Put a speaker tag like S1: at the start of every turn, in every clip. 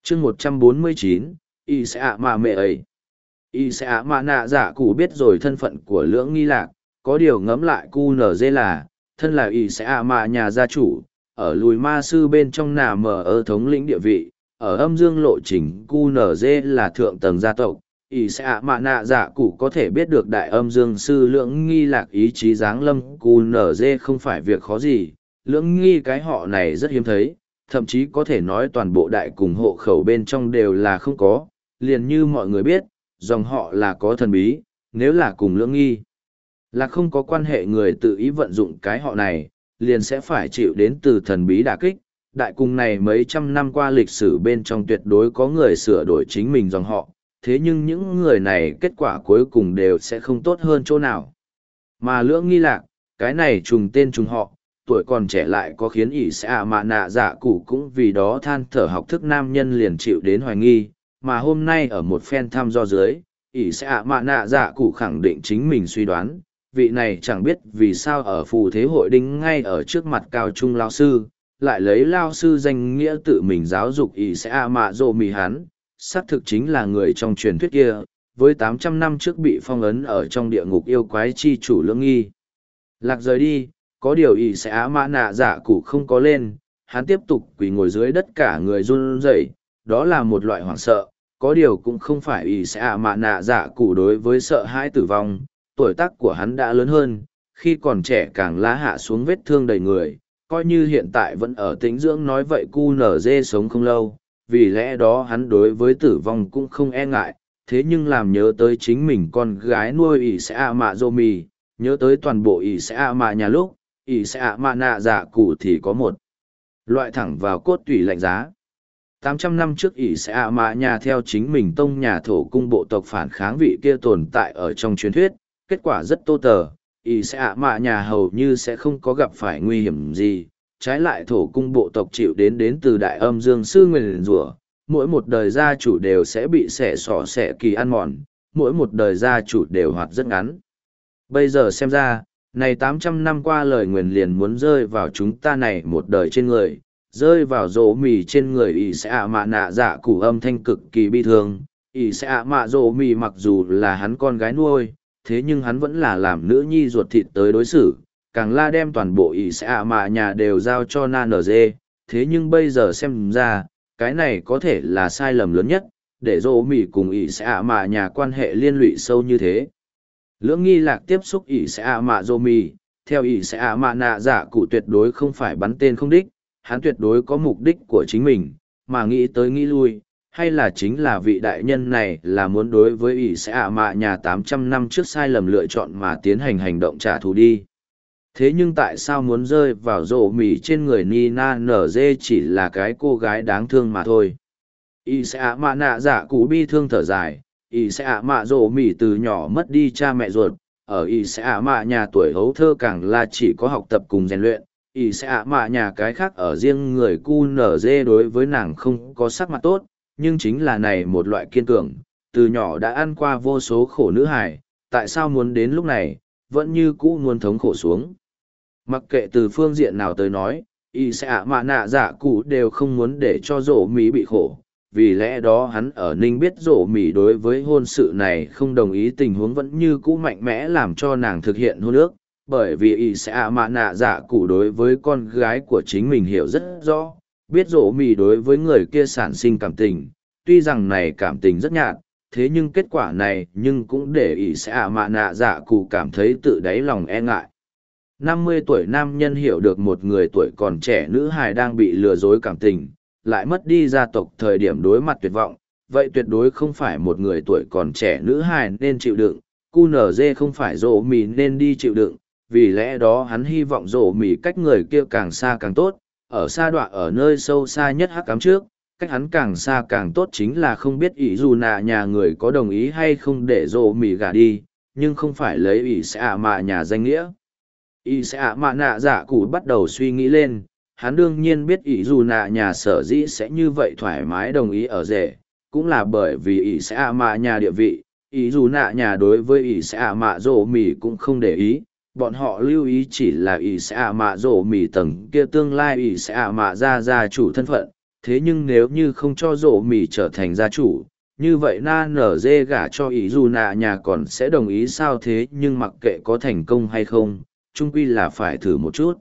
S1: chương 149, y sẽ ạ mà mẹ ấy. Y sẽ ạ mà nạ dạ cụ biết rồi thân phận của Lưỡng Nghi Lạc, có điều ngẫm lại cu nở dê là, thân là y sẽ ạ mà nhà gia chủ, ở lùi ma sư bên trong nà mở ở thống lĩnh địa vị, ở âm dương lộ trình cu nở dê là thượng tầng gia tộc. Y sẽ ạ mà nạ dạ cụ có thể biết được đại âm dương sư Lưỡng Nghi Lạc ý chí giáng lâm cu nở dê không phải việc khó gì. Lưỡng Nghi cái họ này rất hiếm thấy, thậm chí có thể nói toàn bộ đại cùng hộ khẩu bên trong đều là không có, liền như mọi người biết, dòng họ là có thần bí, nếu là cùng Lưỡng Nghi là không có quan hệ, người tự ý vận dụng cái họ này, liền sẽ phải chịu đến từ thần bí đả kích. Đại cung này mấy trăm năm qua lịch sử bên trong tuyệt đối có người sửa đổi chính mình dòng họ, thế nhưng những người này kết quả cuối cùng đều sẽ không tốt hơn chỗ nào. Mà Lưỡng Nghi Lạc, cái này trùng tên trùng họ, tuổi còn trẻ lại có khiến ỷ sẽ ạ mạ nạ dạ cụ cũng vì đó than thở học thức nam nhân liền chịu đến hoài nghi, mà hôm nay ở một phen thăm do dưới, ỷ sẽ ạ mạ nạ dạ cụ khẳng định chính mình suy đoán, vị này chẳng biết vì sao ở phù thế hội đinh ngay ở trước mặt cao trung lao sư, lại lấy lao sư danh nghĩa tự mình giáo dục ỷ sẽ ạ mạ dô mì hắn, xác thực chính là người trong truyền thuyết kia, với 800 năm trước bị phong ấn ở trong địa ngục yêu quái chi chủ Lưỡng Nghi Lạc rời đi. Có điều ỷ sẽ á mã nạ dạ cụ không có lên, hắn tiếp tục quỳ ngồi dưới đất cả người run rẩy, đó là một loại hoảng sợ, có điều cũng không phải ỷ sẽ á mã nạ dạ cụ đối với sợ hãi tử vong, tuổi tác của hắn đã lớn hơn, khi còn trẻ càng lá hạ xuống vết thương đầy người, coi như hiện tại vẫn ở tĩnh dưỡng, nói vậy cu nở dê sống không lâu, vì lẽ đó hắn đối với tử vong cũng không e ngại, thế nhưng làm nhớ tới chính mình con gái nuôi ỷ sẽ á mạ dô mì, nhớ tới toàn bộ ỷ sẽ á mạ nhà lúc, ỷ sẽ ạ mạ nạ dạ cụ thì có một loại thẳng vào cốt tủy lạnh giá. 800 năm trước ỷ sẽ ạ mạ nhà theo chính mình tông nhà thổ cung bộ tộc phản kháng vị kia tồn tại ở trong truyền thuyết, kết quả rất tô tờ, ỷ sẽ ạ mạ nhà hầu như sẽ không có gặp phải nguy hiểm gì, trái lại thổ cung bộ tộc chịu đến từ đại âm dương sư nguyền rủa, mỗi một đời gia chủ đều sẽ bị xẻ xỏ xẻ kỳ ăn mòn, mỗi một đời gia chủ đều hoạt rất ngắn. Bây giờ xem ra, này 800 năm qua lời nguyền liền muốn rơi vào chúng ta này một đời trên người, rơi vào rỗ mì trên người ỷ sẽ ạ mạ nạ dạ cụ âm thanh cực kỳ bi thương. Ỷ sẽ ạ mạ rỗ mì mặc dù là hắn con gái nuôi, thế nhưng hắn vẫn là làm nữ nhi ruột thịt tới đối xử, càng la đem toàn bộ ỷ sẽ ạ mạ nhà đều giao cho na nở dê, thế nhưng bây giờ xem ra, cái này có thể là sai lầm lớn nhất, để rỗ mì cùng ỷ sẽ ạ mạ nhà quan hệ liên lụy sâu như thế. Lưỡng Nghi Lạc tiếp xúc ỷ sẽ ạ mạ dô mì, theo ỷ sẽ ạ mạ nạ dạ cụ tuyệt đối không phải bắn tên không đích, hắn tuyệt đối có mục đích của chính mình, mà nghĩ tới nghĩ lui, hay là chính là vị đại nhân này là muốn đối với ỷ sẽ ạ mạ nhà 800 năm trước sai lầm lựa chọn mà tiến hành hành động trả thù đi. Thế nhưng tại sao muốn rơi vào rổ mì trên người Nina nở dê chỉ là cái cô gái đáng thương mà thôi. Ỷ sẽ ạ mạ nạ dạ cụ bi thương thở dài. Ỷ sẽ ạ mạ rổ mỉ từ nhỏ mất đi cha mẹ ruột, ở ỷ sẽ ạ mạ nhà tuổi hấu thơ càng là chỉ có học tập cùng rèn luyện, ỷ sẽ ạ mạ nhà cái khác ở riêng người cu nở dê đối với nàng không có sắc mặt tốt, nhưng chính là này một loại kiên cường, từ nhỏ đã ăn qua vô số khổ nữ hài, tại sao muốn đến lúc này, vẫn như cũ muốn thống khổ xuống. Mặc kệ từ phương diện nào tới nói, ỷ sẽ ạ mạ nạ dạ cụ đều không muốn để cho rổ mỉ bị khổ. Vì lẽ đó hắn ở Ninh biết rổ mỉ đối với hôn sự này không đồng ý tình huống vẫn như cũ mạnh mẽ làm cho nàng thực hiện hôn ước, bởi vì ỷ sẽ ạ mạ nạ dạ cụ đối với con gái của chính mình hiểu rất rõ, biết rổ mỉ đối với người kia sản sinh cảm tình, tuy rằng này cảm tình rất nhạt, thế nhưng kết quả này nhưng cũng để ỷ sẽ ạ mạ nạ dạ cụ cảm thấy tự đáy lòng e ngại. 50 tuổi nam nhân hiểu được một người tuổi còn trẻ nữ hài đang bị lừa dối cảm tình, lại mất đi gia tộc thời điểm đối mặt tuyệt vọng, vậy tuyệt đối không phải một người tuổi còn trẻ nữ hài nên chịu đựng, QNZ không phải rổ mì nên đi chịu đựng, vì lẽ đó hắn hy vọng rổ mì cách người kia càng xa càng tốt, ở xa đoạn ở nơi sâu xa nhất hắc ám trước, cách hắn càng xa càng tốt chính là không biết ỷ dù nạ nhà người có đồng ý hay không để rổ mì gả đi, nhưng không phải lấy ỷ sẽ ạ mạ nhà danh nghĩa. Ỷ sẽ ạ mạ nạ dạ cụ bắt đầu suy nghĩ lên. Hắn đương nhiên biết ỷ dù nạ nhà sở dĩ sẽ như vậy thoải mái đồng ý ở rể, cũng là bởi vì ỷ sẽ ạ mạ nhà địa vị, ỷ dù nạ nhà đối với ỷ sẽ ạ mạ rổ mì cũng không để ý, bọn họ lưu ý chỉ là ỷ sẽ ạ mạ rổ mì tầng kia tương lai ỷ sẽ ạ mạ ra chủ thân phận, thế nhưng nếu như không cho rổ mì trở thành gia chủ, như vậy na nở dê gả cho ý dù nạ nhà còn sẽ đồng ý sao thế nhưng mặc kệ có thành công hay không, chung quy là phải thử một chút.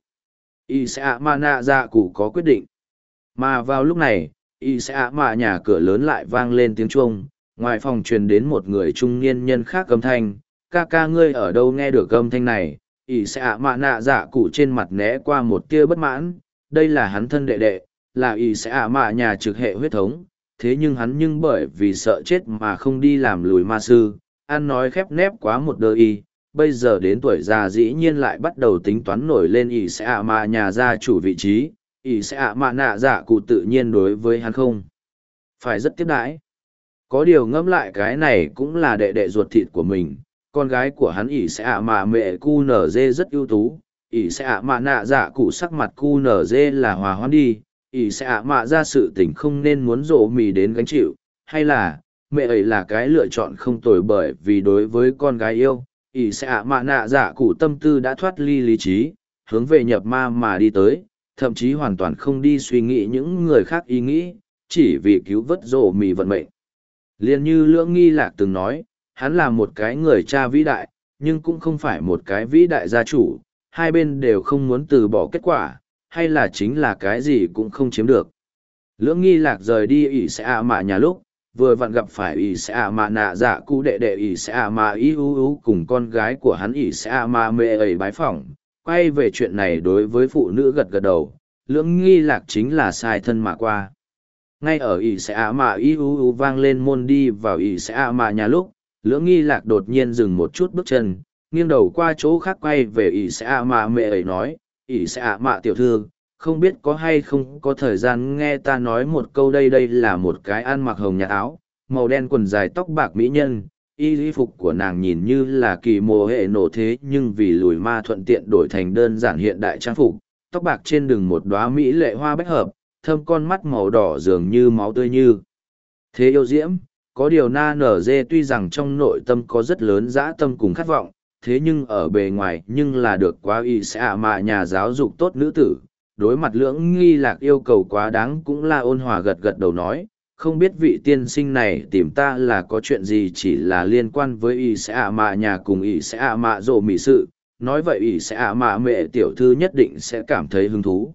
S1: Y sẽ ạ mà nạ dạ cụ có quyết định. Mà vào lúc này, y sẽ ạ mà nhà cửa lớn lại vang lên tiếng chuông, ngoài phòng truyền đến một người trung niên nhân khác âm thanh, ca ca ngươi ở đâu nghe được âm thanh này, y sẽ ạ mà nạ dạ cụ trên mặt né qua một tia bất mãn, đây là hắn thân đệ đệ, là y sẽ ạ mà nhà trực hệ huyết thống, thế nhưng bởi vì sợ chết mà không đi làm lùi ma sư, ăn nói khép nép quá một đời y, bây giờ đến tuổi già dĩ nhiên lại bắt đầu tính toán nổi lên ỷ sẽ ạ mà nhà gia chủ vị trí, ỷ sẽ ạ mà nạ dạ cụ tự nhiên đối với hắn không phải rất tiếp đãi. Có điều ngẫm lại cái này cũng là đệ đệ ruột thịt của mình, con gái của hắn ỷ sẽ ạ mà mẹ cu nở dê rất ưu tú, ỷ sẽ ạ mà nạ dạ cụ sắc mặt cu nở dê là hòa hoãn đi, ỷ sẽ ạ mà ra sự tình không nên muốn rộ mì đến gánh chịu, hay là mẹ ấy là cái lựa chọn không tồi bởi vì đối với con gái yêu ỷ sẽ ạ mạ nạ dạ cụ tâm tư đã thoát ly lý trí hướng về nhập ma mà đi tới thậm chí hoàn toàn không đi suy nghĩ những người khác ý nghĩ chỉ vì cứu vớt rổ mì vận mệnh. Liền như Lưỡng Nghi Lạc từng nói, hắn là một cái người cha vĩ đại nhưng cũng không phải một cái vĩ đại gia chủ, hai bên đều không muốn từ bỏ kết quả hay là chính là cái gì cũng không chiếm được. Lưỡng Nghi Lạc rời đi ỷ sẽ ạ mạ nhà lúc vừa vặn gặp phải ỷ sẽ ạ mạ nạ dạ cụ đệ đệ ỷ sẽ ạ mạ y u u cùng con gái của hắn ỷ sẽ ạ mạ mẹ ấy bái phỏng, quay về chuyện này đối với phụ nữ gật gật đầu. Lưỡng Nghi Lạc chính là sai thân mà qua. Ngay ở ỷ sẽ ạ mạ y u u vang lên môn đi vào ỷ sẽ ạ mạ nhà lúc Lưỡng Nghi Lạc đột nhiên dừng một chút bước chân, nghiêng đầu qua chỗ khác quay về ỷ sẽ ạ mạ mẹ ấy nói, ỷ sẽ ạ mạ tiểu thư, không biết có hay không có thời gian nghe ta nói một câu. Đây là một cái ăn mặc hồng nhạt áo màu đen quần dài tóc bạc mỹ nhân, y phục của nàng nhìn như là kỳ mồ hệ nổ thế nhưng vì lùi ma thuận tiện đổi thành đơn giản hiện đại trang phục, tóc bạc trên đường một đóa mỹ lệ hoa bách hợp, thơm con mắt màu đỏ dường như máu tươi như thế yêu diễm. Có điều na nở dê tuy rằng trong nội tâm có rất lớn dã tâm cùng khát vọng, thế nhưng ở bề ngoài nhưng là được quá y sẽ ạ mạ nhà giáo dục tốt nữ tử. Đối mặt Lưỡng Nghi Lạc yêu cầu quá đáng cũng là ôn hòa gật gật đầu nói, không biết vị tiên sinh này tìm ta là có chuyện gì, chỉ là liên quan với y sẽ ạ mạ nhà cùng y sẽ ạ mạ rộ mị sự, nói vậy y sẽ ạ mạ mẹ tiểu thư nhất định sẽ cảm thấy hứng thú.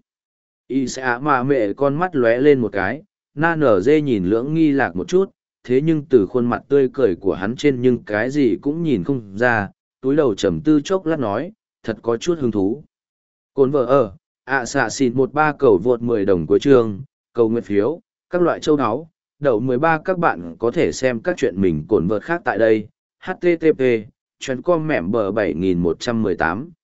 S1: Y sẽ ạ mạ mẹ con mắt lóe lên một cái, na nở dê nhìn Lưỡng Nghi Lạc một chút, thế nhưng từ khuôn mặt tươi cười của hắn trên nhưng cái gì cũng nhìn không ra, túi đầu trầm tư chốc lát nói, thật có chút hứng thú. Cồn vợ ở xạ xịn 13 cầu vượt 10 đồng của trường, cầu nguyện phiếu, các loại châu áo, đậu 13 các bạn có thể xem các chuyện mình cồn vợt khác tại đây, http, chuyến com mẻm bờ 7118.